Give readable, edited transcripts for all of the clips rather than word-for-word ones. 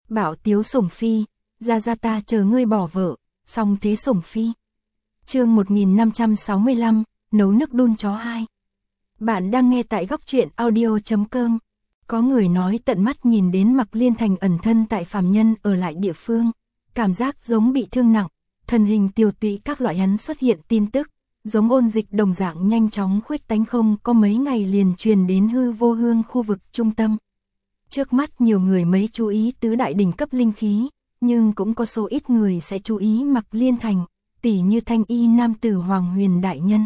Bảo tiếu sủng phi, ra ta chờ ngươi bỏ vợ, xong thế sủng phi. Chương 1565, nấu nước đun chó 2. Bạn đang nghe tại góc truyện audio.com. Có người nói tận mắt nhìn đến Mạc Liên Thành ẩn thân tại phàm nhân ở lại địa phương, cảm giác giống bị thương nặng, thân hình tiều tụy các loại hắn xuất hiện tin tức, giống ôn dịch đồng dạng nhanh chóng khuếch tán, không có mấy ngày liền truyền đến Hư Vô Hương khu vực trung tâm. Trước mắt nhiều người mấy chú ý tứ đại đỉnh cấp linh khí, nhưng cũng có số ít người sẽ chú ý Mạc Liên Thành, tỉ như thanh y nam tử Hoàng Huyền đại nhân.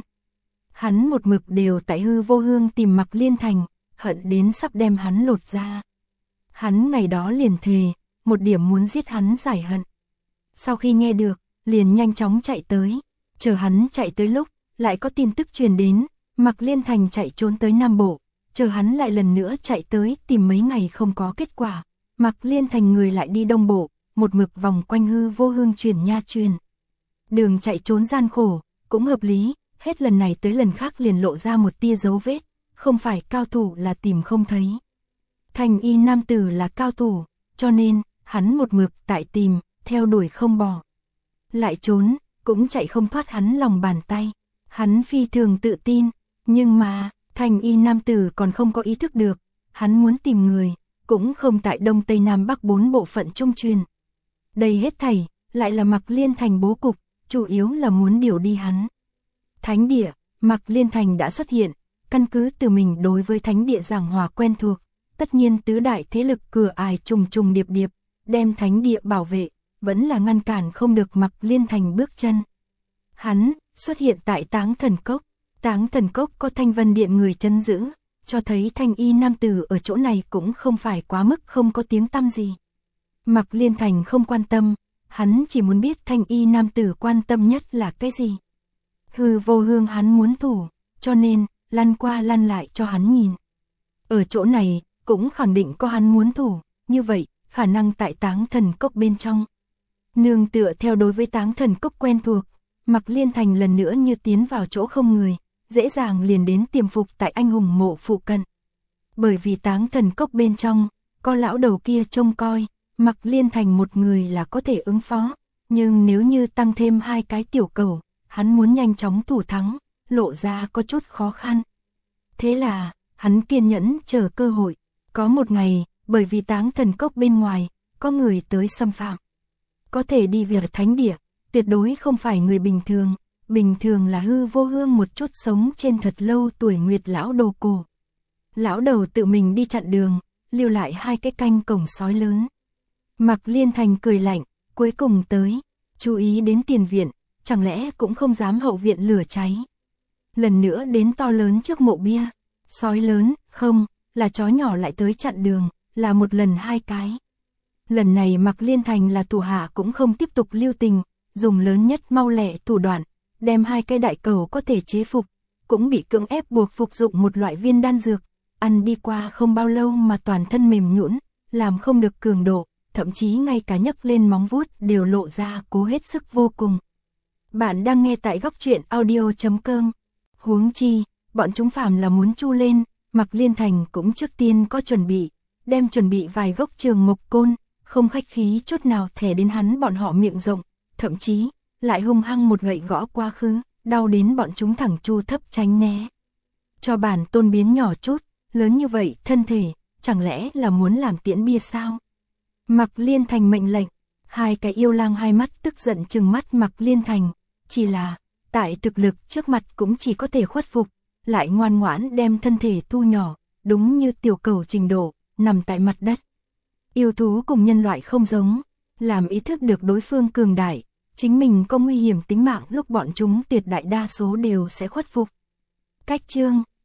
Hắn một mực đều tại Hư Vô Hương tìm Mạc Liên Thành, hận đến sắp đem hắn lột ra. Hắn ngày đó liền thề, một điểm muốn giết hắn giải hận. Sau khi nghe được, liền nhanh chóng chạy tới, chờ hắn chạy tới lúc, lại có tin tức truyền đến, Mạc Liên Thành chạy trốn tới Nam Bộ, chờ hắn lại lần nữa chạy tới tìm mấy ngày không có kết quả, Mạc Liên Thành người lại đi Đông Bộ, một mực vòng quanh Hư Vô Hương truyền nha truyền. Đường chạy trốn gian khổ, cũng hợp lý, hết lần này tới lần khác liền lộ ra một tia dấu vết, không phải cao thủ là tìm không thấy. Thành y nam tử là cao thủ, cho nên, hắn một mực tại tìm, theo đuổi không bỏ. Lại trốn, cũng chạy không thoát hắn lòng bàn tay. Hắn phi thường tự tin, nhưng mà, thành y nam tử còn không có ý thức được, hắn muốn tìm người, cũng không tại Đông Tây Nam Bắc 4 bộ phận trung truyền. Đây hết thảy, lại là Mạc Liên Thành bố cục, chủ yếu là muốn điều đi hắn. Thánh địa, Mạc Liên Thành đã xuất hiện, căn cứ từ mình đối với thánh địa giảng hòa quen thuộc, tất nhiên tứ đại thế lực cửa ải trùng trùng điệp điệp, đem thánh địa bảo vệ, vẫn là ngăn cản không được Mạc Liên Thành bước chân. Hắn xuất hiện tại Táng Thần Cốc, Táng Thần Cốc có Thanh Vân Điện người trấn giữ, cho thấy thanh y nam tử ở chỗ này cũng không phải quá mức không có tiếng tăm gì. Mạc Liên Thành không quan tâm, hắn chỉ muốn biết thanh y nam tử quan tâm nhất là cái gì. Hư Vô Hương hắn muốn thủ, cho nên, lăn qua lăn lại cho hắn nhìn. Ở chỗ này, cũng khẳng định có hắn muốn thủ, như vậy, khả năng tại Táng Thần Cốc bên trong. Nương tựa theo đối với Táng Thần Cốc quen thuộc, Mạc Liên Thành lần nữa như tiến vào chỗ không người, dễ dàng liền đến tiềm phục tại anh hùng mộ phụ cận. Bởi vì Táng Thần Cốc bên trong, có lão đầu kia trông coi, Mạc Liên Thành một người là có thể ứng phó, nhưng nếu như tăng thêm 2 cái tiểu cầu, hắn muốn nhanh chóng thủ thắng, lộ ra có chút khó khăn. Thế là, hắn kiên nhẫn chờ cơ hội, có một ngày, bởi vì Táng Thần Cốc bên ngoài, có người tới xâm phạm. Có thể đi việc thánh địa, tuyệt đối không phải người bình thường là Hư Vô Hương một chút sống trên thật lâu tuổi nguyệt lão đầu cổ. Lão đầu tự mình đi chặn đường, lưu lại 2 cái canh cổng sói lớn. Mạc Liên Thành cười lạnh, cuối cùng tới, chú ý đến tiền viện, chẳng lẽ cũng không dám hậu viện lửa cháy. Lần nữa đến to lớn trước mộ bia, sói lớn, không, là chó nhỏ lại tới chặn đường, là một lần 2 cái. Lần này Mạc Liên Thành là thủ hạ cũng không tiếp tục lưu tình, dùng lớn nhất mau lẹ thủ đoạn, đem 2 cái đại cầu có thể chế phục, cũng bị cưỡng ép buộc phục dụng một loại viên đan dược, ăn đi qua không bao lâu mà toàn thân mềm nhũn, làm không được cường độ, thậm chí ngay cả nhấc lên móng vuốt đều lộ ra cố hết sức vô cùng. Bạn đang nghe tại góc truyện audio.com. Huống chi, bọn chúng phàm là muốn chu lên, Mạc Liên Thành cũng trước tiên có chuẩn bị, đem chuẩn bị vài gốc trường mộc côn, không khách khí chút nào thè đến hắn bọn họ miệng rộng, thậm chí, lại hung hăng một gậy gõ quá khứ, đau đến bọn chúng thẳng chu thấp tránh né. Cho bản tôn biến nhỏ chút, lớn như vậy thân thể, chẳng lẽ là muốn làm tiễn bia sao? Mạc Liên Thành mệnh lệnh, 2 cái yêu lang hai mắt tức giận trừng mắt Mạc Liên Thành, chỉ là, tại thực lực trước mặt cũng chỉ có thể khuất phục, lại ngoan ngoãn đem thân thể thu nhỏ, đúng như tiểu cầu trình độ, nằm tại mặt đất. Yêu thú cùng nhân loại không giống, làm ý thức được đối phương cường đại, chính mình có nguy hiểm tính mạng lúc bọn chúng tuyệt đại đa số đều sẽ khuất phục. Cách chương